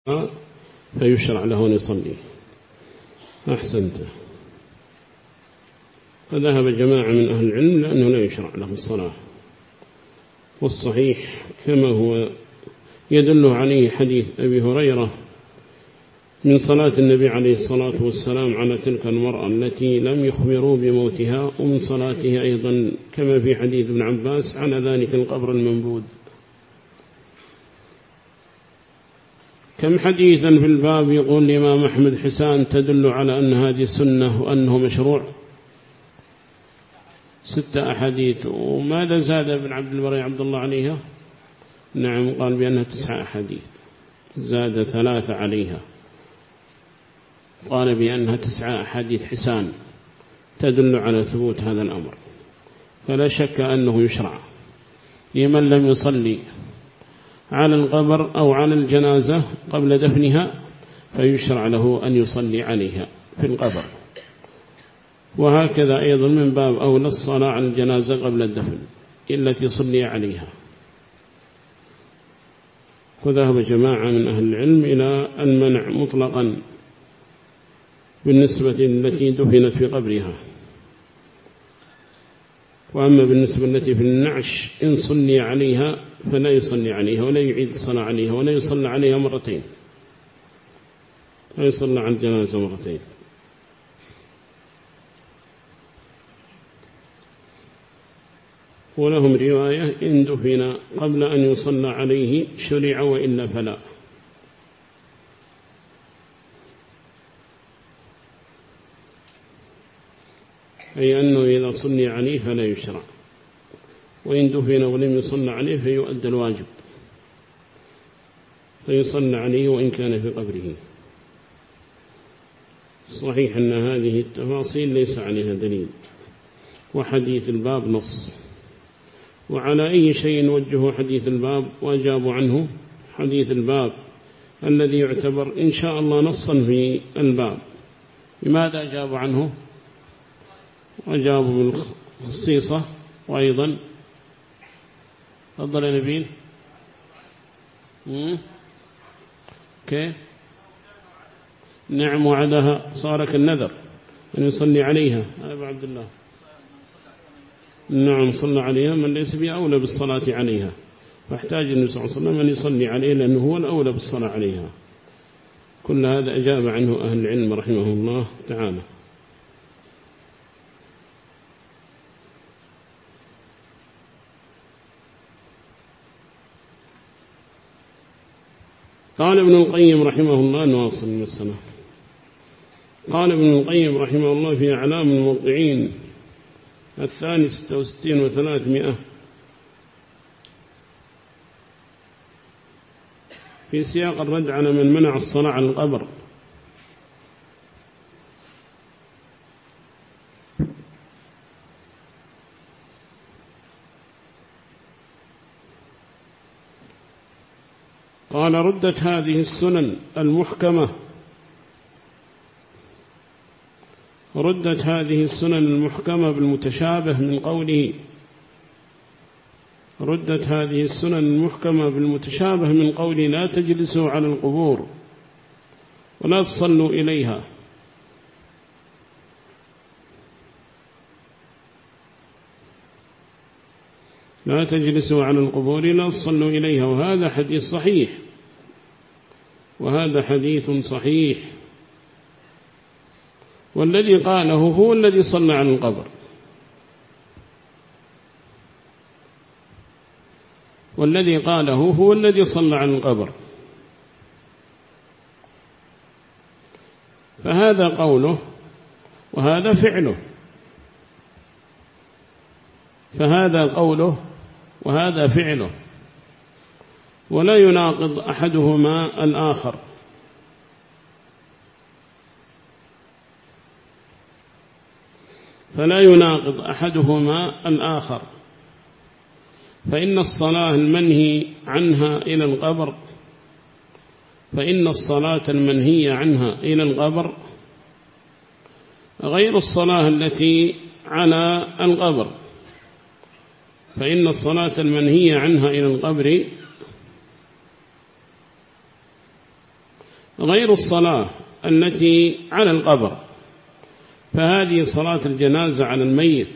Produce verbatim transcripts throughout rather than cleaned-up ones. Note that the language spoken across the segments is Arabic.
فيشرع له أن يصلي. أحسنت. فذهب جماعة من أهل العلم لأنه لا يشرع له الصلاة، والصحيح كما هو يدل عليه حديث أبي هريرة من صلاة النبي عليه الصلاة والسلام على تلك المرأة التي لم يخبروا بموتها، ومن صلاته أيضا كما في حديث ابن عباس على ذلك القبر المنبوذ. كم حديثا في الباب يقول الإمام أحمد حسان تدل على أن هذه سنة وأنه مشروع؟ ستة أحاديث. وماذا زاد ابن عبد البر عبد الله عليها؟ نعم، قال بأنها تسعة أحاديث، زاد ثلاثة عليها، قال بأنها تسعة أحاديث حسان تدل على ثبوت هذا الأمر. فلا شك أنه يشرع لمن لم يصلي على القبر أو على الجنازة قبل دفنها، فيشرع له أن يصلي عليها في القبر. وهكذا أيضا من باب أولى الصلاة على الجنازة قبل الدفن التي صلي عليها. وذهب جماعة من أهل العلم إلى المنع مطلقا بالنسبة التي دفنت في قبرها. وأما بالنسبة التي في النعش إن صلي عليها فلا يصلي عليها ولا يعيد الصلاة عليها ولا يصلى عليها مرتين، لا يصلى على الجنازة مرتين. ولهم رواية إن دفن قبل أن يصلى عليه شرع وإلا فلا. أي أنه إذا صلي عليه فلا يشرع، وإن دفن ولم يصلى عليه فيؤدى الواجب، فيصلى عليه وإن كان في قبره. صحيح أن هذه التفاصيل ليس عليها دليل، وحديث الباب نص. وعلى أي شيء وجهوا حديث الباب وأجابوا عنه؟ حديث الباب الذي يعتبر إن شاء الله نصا في الباب. لماذا أجابوا عنه؟ وأجابوا بالخصيصة. وأيضا تفضل يا نبيل. كيف؟ نعم، وعدها صار كالنذر أن يصلي عليها. أبو عبد الله. نعم، صلى عليها من ليس بأولى بالصلاة عليها، فاحتاج النبي صلى الله عليه وسلم أن يصلي عليه لأنه هو الأولى بالصلاة عليها. كل هذا أجاب عنه أهل العلم رحمه الله تعالى. قال ابن القيم رحمه الله، نواصل المسألة. قال ابن القيم رحمه الله في أعلام الموقعين الثاني ستة وستين وثلاثمائة في سياق الرد على من منع الصلاة على القبر: قال: ردت هذه السنن المحكمة ردت هذه السنن المحكمة بالمتشابه من قوله ردت هذه السنن المحكمة بالمتشابه من قوله لا تجلسوا على القبور ولا تصلوا إليها. لا تجلسوا على القبور لا تصلوا إليها. وهذا حديث صحيح، وهذا حديث صحيح. والذي قاله هو الذي صلى على القبر، والذي قاله هو الذي صلى على القبر. فهذا قوله وهذا فعله، فهذا قوله وهذا فعله، ولا يناقض أحدهما الآخر. فلا يناقض أحدهما الآخر. فإن الصلاة المنهي عنها إلى القبر فإن الصلاة المنهية عنها إلى القبر غير الصلاة التي على القبر. فإن الصلاة المنهية عنها إلى القبر غير الصلاة التي على القبر، فهذه صلاة الجنازة على الميت،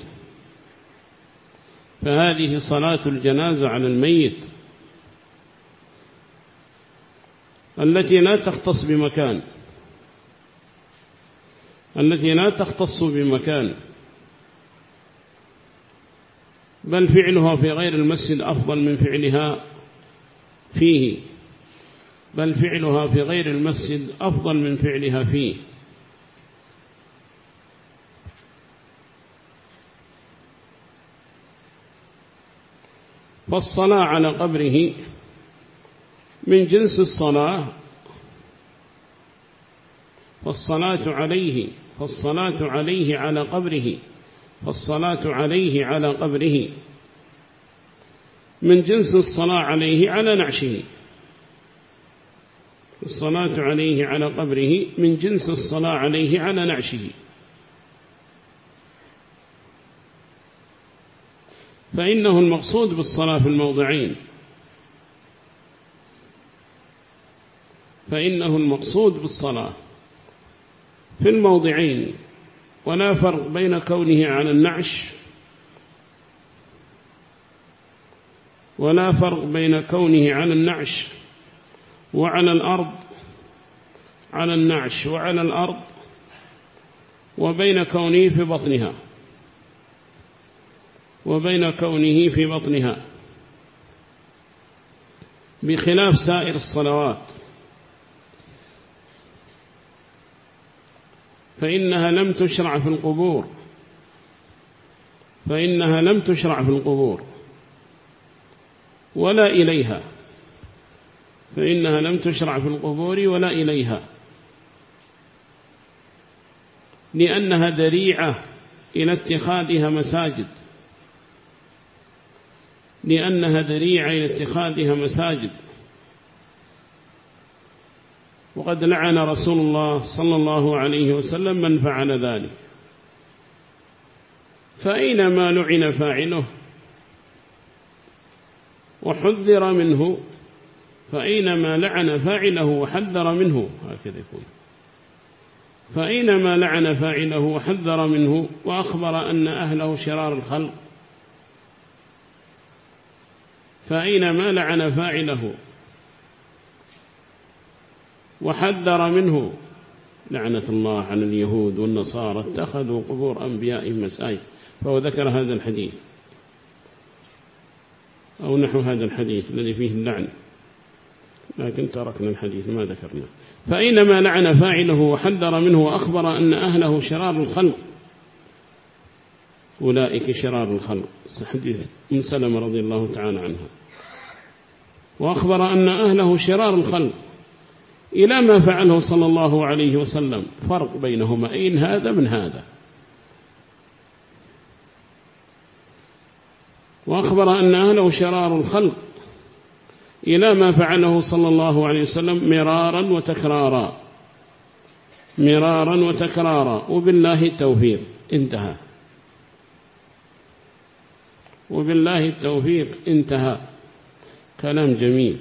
فهذه صلاة الجنازة على الميت التي لا تختص بمكان، التي لا تختص بمكان، بل فعلها في غير المسجد أفضل من فعلها فيه، بل فعلها في غير المسجد أفضل من فعلها فيه. فالصلاة على قبره من جنس الصلاة، فالصلاة عليه فالصلاة عليه على قبره فالصلاة عليه على قبره من جنس الصلاة عليه على نعشه، الصلاة عليه على قبره من جنس الصلاة عليه على نعشه. فإنه المقصود بالصلاة في الموضعين، فإنه المقصود بالصلاة في الموضعين، ولا فرق بين كونه على النعش ولا فرق بين كونه على النعش وعلى الأرض، على النعش وعلى الأرض، وبين كونه في بطنها وبين كونه في بطنها، بخلاف سائر الصلوات، فإنها لم تشرع في القبور فإنها لم تشرع في القبور ولا إليها فإنها لم تشرع في القبور ولا إليها، لأنها ذريعة إلى اتخاذها مساجد لأنها ذريعة إلى اتخاذها مساجد وقد لعن رسول الله صلى الله عليه وسلم من فعل ذلك. فأينما لعن فاعله وحذر منه فأينما لعن فاعله وحذر منه هكذا يكون فأينما لعن فاعله وحذر منه وأخبر أن أهله شرار الخلق فأينما لعن فاعله وحذر منه لعنة الله على اليهود والنصارى اتخذوا قبور أنبيائهم مساجد. فهو ذكر هذا الحديث أو نحو هذا الحديث الذي فيه اللعن، لكن تركنا الحديث ما ذكرنا. فأينما لعن فاعله وحذر منه وأخبر أن أهله شرار الخلق أولئك شرار الخلق، حديث أم سلمة رضي الله تعالى عنها، وأخبر أن أهله شرار الخلق إلى ما فعله صلى الله عليه وسلم. فرق بينهما أين هذا من هذا. وأخبر أن أهله شرار الخلق إلى ما فعله صلى الله عليه وسلم مرارا وتكرارا مرارا وتكرارا وبالله التوفيق. انتهى وبالله التوفيق انتهى. كلام جميل.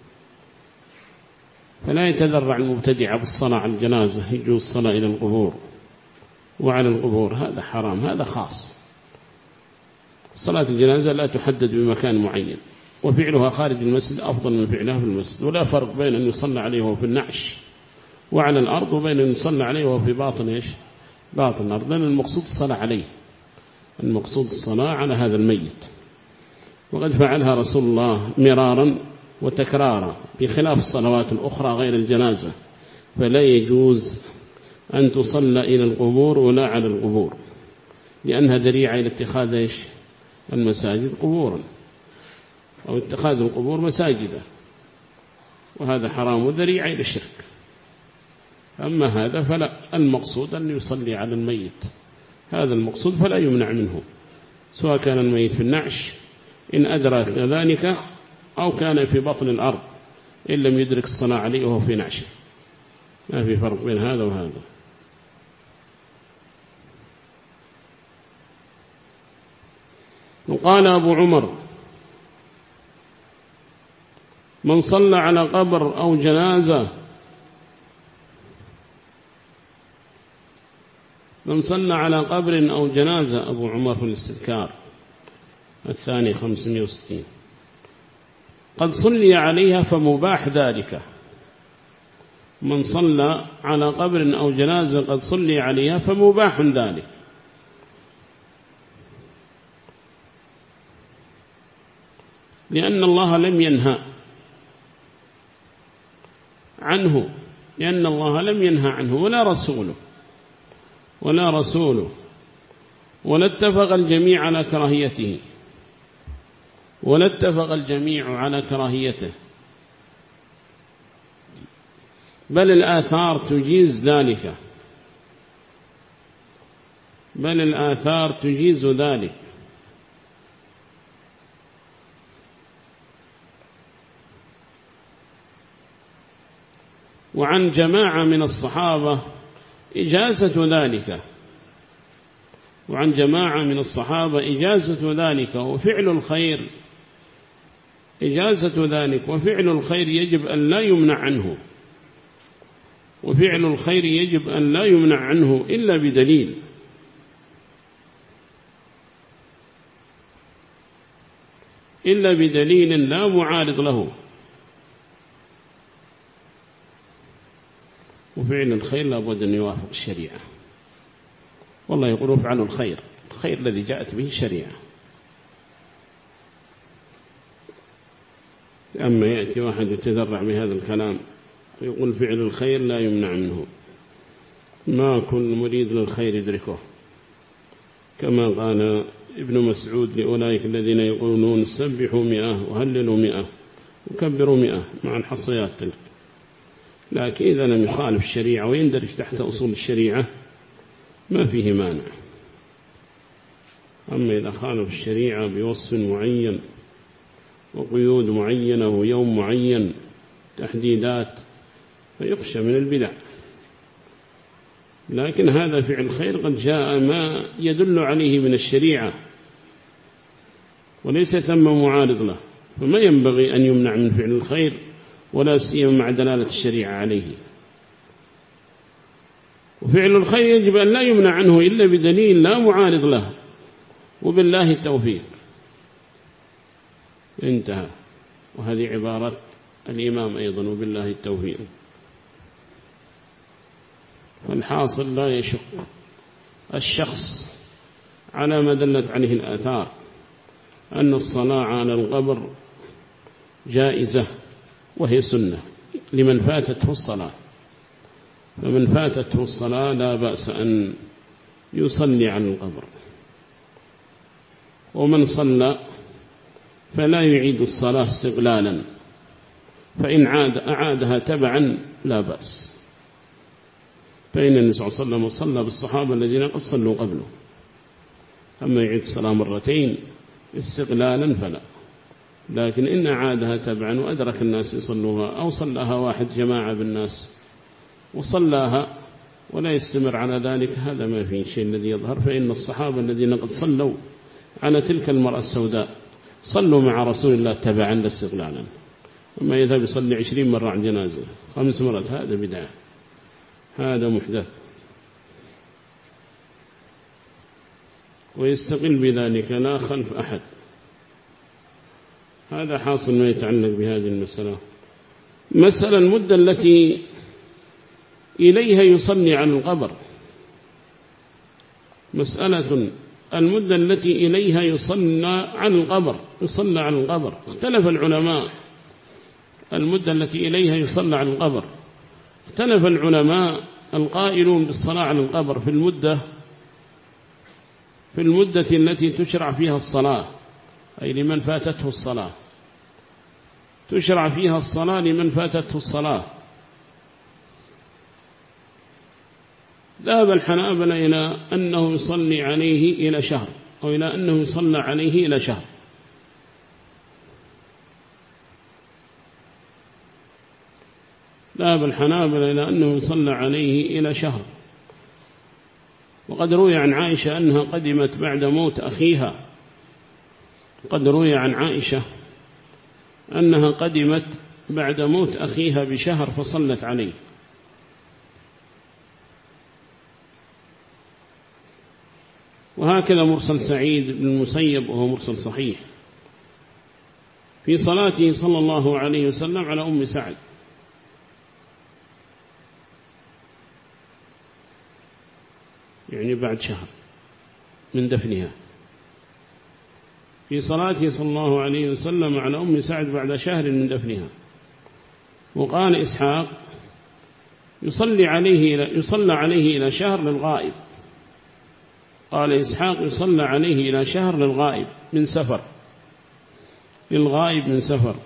فلا يتذرع المبتدع بالصلاة على الجنازة، يجوز الصلاة إلى القبور وعلى القبور، هذا حرام، هذا خاص. صلاة الجنازة لا تحدد بمكان معين، وفعلها خارج المسجد أفضل من فعلها في المسجد، ولا فرق بين أن يصلى عليه وهو في النعش وعلى الأرض وبين أن يصلى عليه وهو في باطن إيش باطن الأرض، لأن المقصود الصلاة عليه، المقصود الصلاة على هذا الميت. وقد فعلها رسول الله مرارا وتكرارا بخلاف الصلوات الأخرى غير الجنازة، فلا يجوز أن تصلى إلى القبور ولا على القبور، لأنها ذريعة إلى اتخاذ إيش المساجد قبورا، أو اتخاذ القبور مساجدا، وهذا حرام وذريعة إلى الشرك. أما هذا فلا، المقصود أن يصلي على الميت، هذا المقصود فلا يمنع منه، سواء كان الميت في النعش إن أدرك ذلك أو كان في بطن الأرض إن لم يدرك الصلاة عليه وهو في نعشه، ما في فرق بين هذا وهذا. وقال أبو عمر: من صلى على قبر أو جنازة من صلى على قبر أو جنازة أبو عمر في الاستذكار الثاني خمسمائة وستين قد صلي عليها فمباح ذلك. من صلى على قبر أو جنازة قد صلي عليها فمباح ذلك، لأن الله لم ينهى عنه، لأن الله لم ينهى عنه ولا رسوله ولا رسوله ولا اتفق الجميع على كراهيته ولا اتفق الجميع على كراهيته، بل الآثار تجيز ذلك، بل الآثار تجيز ذلك. وعن جماعة من الصحابة إجازة ذلك، وعن جماعة من الصحابة إجازة ذلك وفعل الخير إجازة ذلك، وفعل الخير يجب أن لا يمنع عنه، وفعل الخير يجب أن لا يمنع عنه إلا بدليل، إلا بدليل لا معارض له. وفعل الخير لابد أن يوافق الشريعة، والله يقول افعلوا الخير، الخير الذي جاءت به الشريعة. أما يأتي واحد يتذرع بهذا الكلام ويقول فعل الخير لا يمنع منه، ما كل مريد للخير يدركه، كما قال ابن مسعود لأولئك الذين يقولون سبحوا مئة وهللوا مئة وكبروا مئة مع الحصيات تلك. لكن إذا لم يخالف الشريعة ويندرج تحت أصول الشريعة ما فيه مانع. أما إذا خالف الشريعة بوصف معين وقيود معينة ويوم معين تحديدات فيخشى من البدع. لكن هذا فعل خير قد جاء ما يدل عليه من الشريعة وليس ثم معارض له، فما ينبغي أن يمنع من فعل الخير ولا سيما مع دلالة الشريعة عليه. وفعل الخير يجب أن لا يمنع عنه إلا بدليل لا معارض له، وبالله التوفيق. انتهى. وهذه عبارة الإمام أيضا وبالله التوفيق. فالحاصل لا يشق الشخص على ما دلت عليه الآثار أن الصلاة على القبر جائزة وهي سنة لمن فاتته الصلاة، فمن فاتته الصلاة لا بأس أن يصلي على القبر، ومن صلى فلا يعيد الصلاة استقلالا، فإن عاد أعادها تبعا لا بأس، فإن النبي صلى الله عليه وسلم صلى بالصحابة الذين قد صلوا قبله. أما يعيد الصلاة مرتين استقلالا فلا، لكن إن أعادها تبعا وأدرك الناس يصلوها أو صلاها واحد جماعة بالناس وصلاها ولا يستمر على ذلك، هذا ما فيه شيء الذي يظهر. فإن الصحابة الذين قد صلوا على تلك المرأة السوداء صلوا مع رسول الله تبعا لا استقلالا. أما يذهب يصلي عشرين مرة عن جنازة خمس مرات هذا بدعة، هذا محدث، ويستقل بذلك لا خلف أحد. هذا حاصل ما يتعلق بهذه المسألة. مسألة المدة التي إليها يصلي على القبر، مسألة المدة التي إليها يصلى على القبر يصلى على القبر اختلف العلماء. المدة التي إليها يصلى على القبر اختلف العلماء القائلون بالصلاة على القبر في المدة في المدة التي تشرع فيها الصلاة، أي لمن فاتته الصلاة، تشرع فيها الصلاة لمن فاتته الصلاة. ذهب الحنابلة إلى أنه يصلي عليه إلى شهر، أو إلى أنه يصلى عليه إلى شهر. ذهب الحنابلة إلى أنه يصلى عليه إلى شهر. وقد روي عن عائشة أنها قدمت بعد موت أخيها، قد روي عن عائشة أنها قدمت بعد موت أخيها بشهر فصلت عليه. وهكذا مرسل سعيد بن المسيب وهو مرسل صحيح في صلاته صلى الله عليه وسلم على أم سعد، يعني بعد شهر من دفنها، في صلاته صلى الله عليه وسلم على أم سعد بعد شهر من دفنها. وقال إسحاق يصلي عليه يصلى عليه إلى شهر للغائب، قال إسحاق يصلى عليه إلى شهر للغائب من سفر، للغائب من سفر،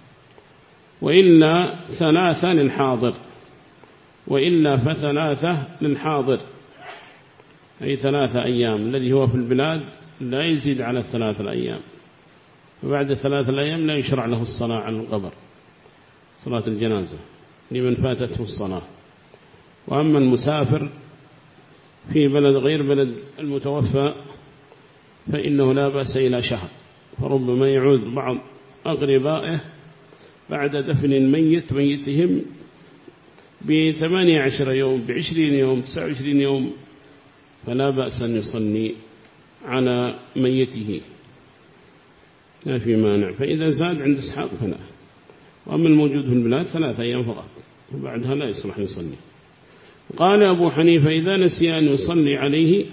وإلا ثلاثة للحاضر، وإلا فثلاثة للحاضر، أي ثلاثة أيام، الذي هو في البلاد لا يزيد على الثلاثة الأيام، وبعد ثلاثة الأيام لا يشرع له الصلاة على القبر، صلاة الجنازة لمن فاتته الصلاة. وأما المسافر في بلد غير بلد المتوفى فإنه لا بأس إلى شهر، فربما يعود بعض أقربائه بعد دفن الميت ميتهم بثمانية عشر يوم، بعشرين يوم، تسعة وعشرين يوم، فلا بأس أن يصلي على ميته، لا في مانع. فإذا زاد عند إسحاق فلا. وأما الموجود في البلاد ثلاثة أيام فقط، وبعدها لا يصلح يصلي. قال أبو حنيفة إذا نسي أن يصلي عليه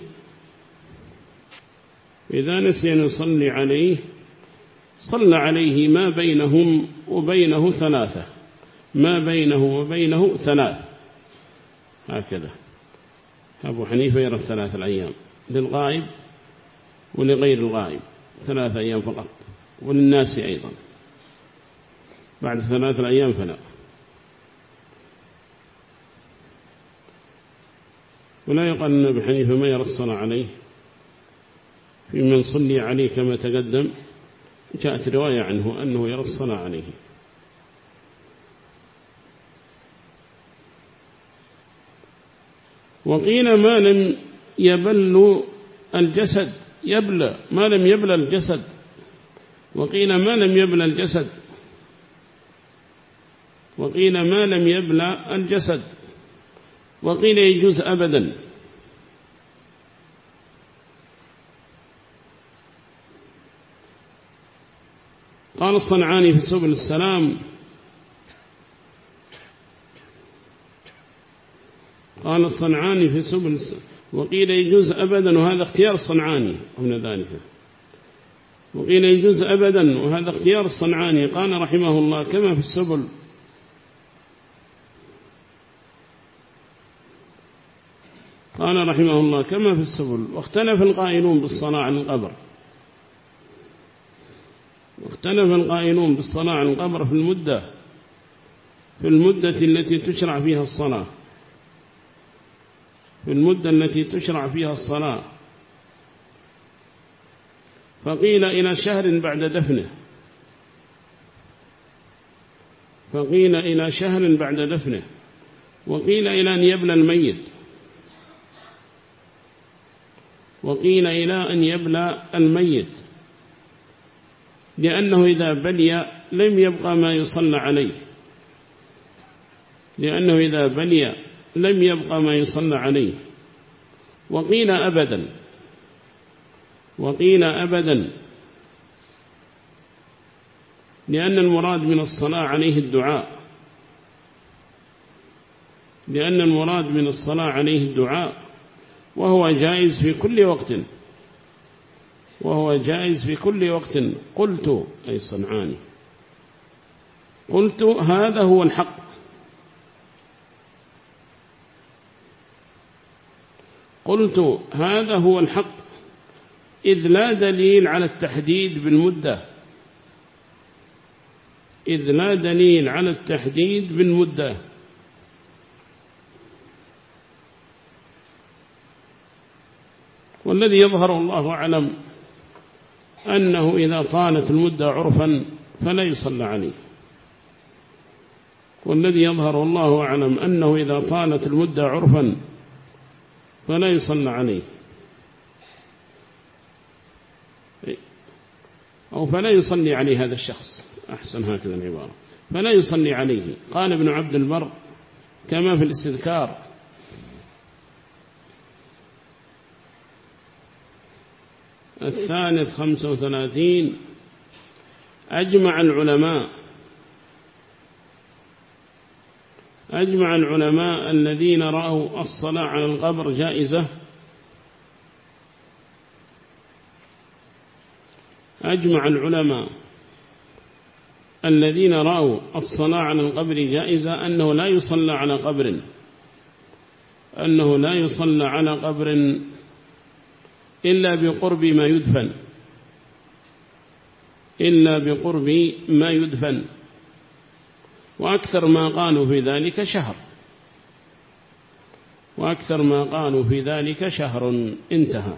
إذا نسي أن يصلي عليه صلى عليه ما بينهم وبينه ثلاثة، ما بينه وبينه ثلاث، هكذا أبو حنيفة يرى الثلاث الأيام للغائب ولغير الغائب ثلاثة أيام فقط، وللناس أيضا بعد ثلاث الأيام فلا. ولا يقال أن أبو حنيفة ما يرى الصلاة عليه في من صلي عليه كما تقدم، جاءت رواية عنه أنه يرى الصلاة عليه. وقيل ما لم يبل الجسد يبلى، ما لم يبلى الجسد، وقيل ما لم يبلى الجسد، وقيل ما لم يبلى الجسد، وقيل يجوز أبدا. قال الصنعاني في سبل السلام قال الصنعاني في سبل السلام وقيل يجوز أبدا، وهذا اختيار الصنعاني من ذلك، وقيل يجوز أبدا وهذا اختيار الصنعاني. قال رحمه الله كما في السبل قال رحمه الله كما في السبل. واختلف القائلون بالصلاة عن القبر واختلف القائلون بالصلاة عن القبر في المدة في المدة التي تشرع فيها الصلاة في المدة التي تشرع فيها الصلاة فقيل إلى شهر بعد دفنه فقيل إلى شهر بعد دفنه وقيل إلى أن يبلى الميت وقيل إلى أن يبلى الميت لأنه إذا بلي لم يبقى ما يصلى عليه لأنه إذا بلي لم يبقى ما يصلى عليه. وقيل أبدا وقيل أبدا لأن المراد من الصلاة عليه الدعاء لأن المراد من الصلاة عليه الدعاء وهو جائز في كل وقت وهو جائز في كل وقت. قلت أي الصنعاني قلت هذا هو الحق قلت هذا هو الحق إذ لا دليل على التحديد بالمدة إذ لا دليل على التحديد بالمدة والذي يظهر الله أعلم أنه إذا طالت المدة عرفا فلا يصلى عليه والذي يظهر الله أعلم أنه إذا طالت المدة عرفا فلا يصلى عليه أو فلا يصلي عليه هذا الشخص أحسن هكذا العبارة فلا يصلي عليه. قال ابن عبد البر كما في الاستذكار الثالث خمسة وثلاثين أجمع العلماء أجمع العلماء الذين رأوا الصلاة على القبر جائزة أجمع العلماء الذين رأوا الصلاة على القبر جائزة أنه لا يصلى على قبر أنه لا يصلى على قبر إلا بقرب ما يدفن إلا بقرب ما يدفن وأكثر ما قالوا في ذلك شهر وأكثر ما قالوا في ذلك شهر انتهى.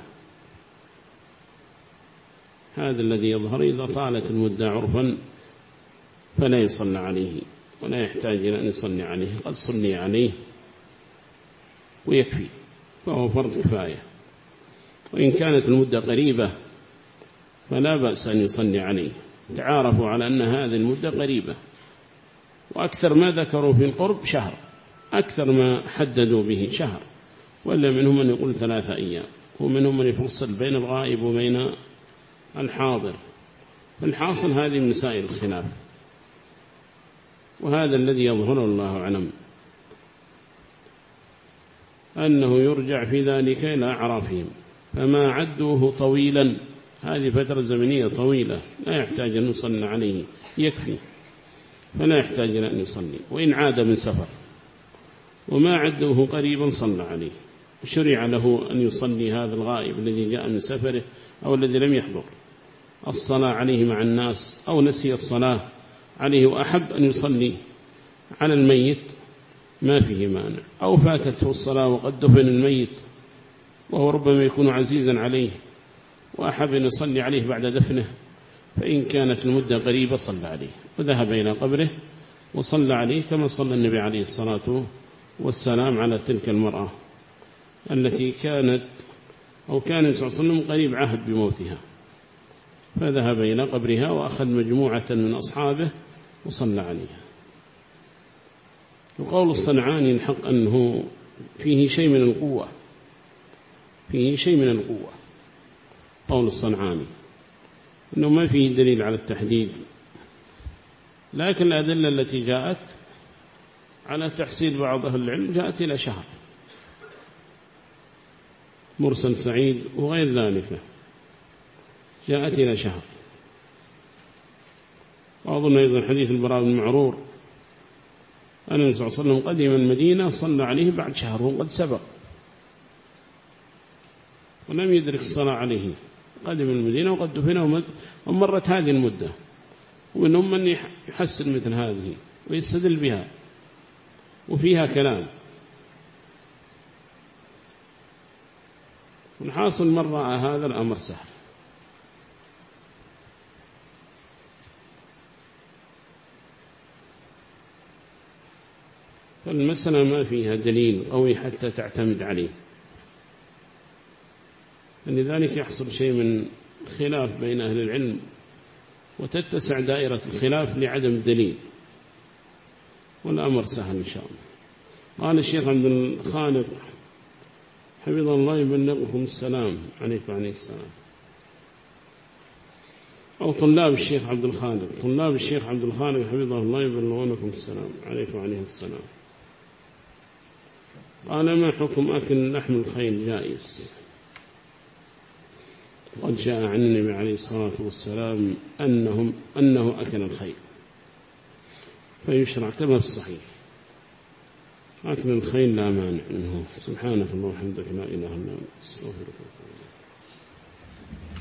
هذا الذي يظهر. إذا طالت المدة عرفا فلا يصلى عليه ولا يحتاج إلى أن يصلي عليه، قد صلي عليه ويكفي، فهو فرض كفاية. وإن كانت المدة قريبة فلا بأس أن يصلي عليه، تعارفوا على أن هذه المدة قريبة. وأكثر ما ذكروا في القرب شهر، أكثر ما حددوا به شهر، ولا منهم من يقول ثلاثة أيام، ومنهم من يفصل بين الغائب وبين الحاضر. فالحاصل هذه مسائل الخلاف، وهذا الذي يظهر الله أعلم أنه يرجع في ذلك إلى أعرافهم. فما عدوه طويلا، هذه فترة زمنية طويلة لا يحتاج أن يصلي عليه، يكفي، فلا يحتاج إلى أن يصلي. وإن عاد من سفر وما عدوه قريبا صلى عليه، شرع له أن يصلي هذا الغائب الذي جاء من سفره أو الذي لم يحضر الصلاة عليه مع الناس، أو نسي الصلاة عليه وأحب أن يصلي على الميت ما فيه مانع، أو فاتته الصلاة وقد دفن الميت وهو ربما يكون عزيزا عليه وأحب أن يصلي عليه بعد دفنه، فإن كانت المدة قريبة صلى عليه وذهب إلى قبره وصلى عليه، كما صلى النبي عليه الصلاة والسلام على تلك المرأة التي كانت أو كان صلى الله عليه وسلم قريب عهد بموتها، فذهب إلى قبرها وأخذ مجموعة من أصحابه وصلى عليها. وقول الصنعاني الحق أنه فيه شيء من القوة، فيه شيء من القوة قول الصنعاني أنه ما فيه دليل على التحديد، لكن الأدلة التي جاءت على تحصيل بعض أهل العلم جاءت إلى شهر، مرسل سعيد وغير ذلك جاءت إلى شهر. وأظن أيضا حديث البراء بن معرور أن النبي صلى الله عليه وسلم قدم المدينة صلى عليه بعد شهر وقد سبق ولم يدرك الصلاة عليه، قدم المدينة وقد دفنه ومرت هذه المدة. ومنهم من يحسن مثل هذه ويستدل بها وفيها كلام. والحاصل من رأى هذا الأمر سهل. فالمسألة ما فيها دليل قوي حتى تعتمد عليه، لذلك يحصل شيء من خلاف بين أهل العلم وتتسع دائرة الخلاف لعدم الدليل، والأمر سهل إن شاء الله. قال الشيخ عبد الخالق حفظه الله يبلغكم السلام عليكم عليه السلام، أو طلاب الشيخ عبد الخالق، طلاب الشيخ عبد الخالق حفظه الله يبلغونكم السلام عليكم عليه السلام. قال ما حكم أكل لحم الخيل جائز؟ قد جاء عن النبي عليه الصلاة والسلام أنهم أنه أكل الخيل، فيشرع كما في الصحيح. أكل الخيل لا مانع منه. سبحانك اللهم وبحمدك لا إله إلا أنت أستغفرك.